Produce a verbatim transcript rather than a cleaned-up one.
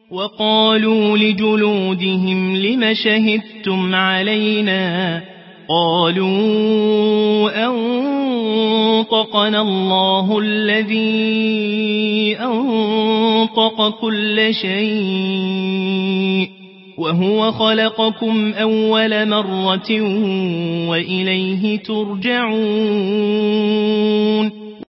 وقالوا لجلودهم لم شهدتم علينا قالوا أنطقنا الله الذي أنطق كل شيء وهو خلقكم أول مرة وإليه ترجعون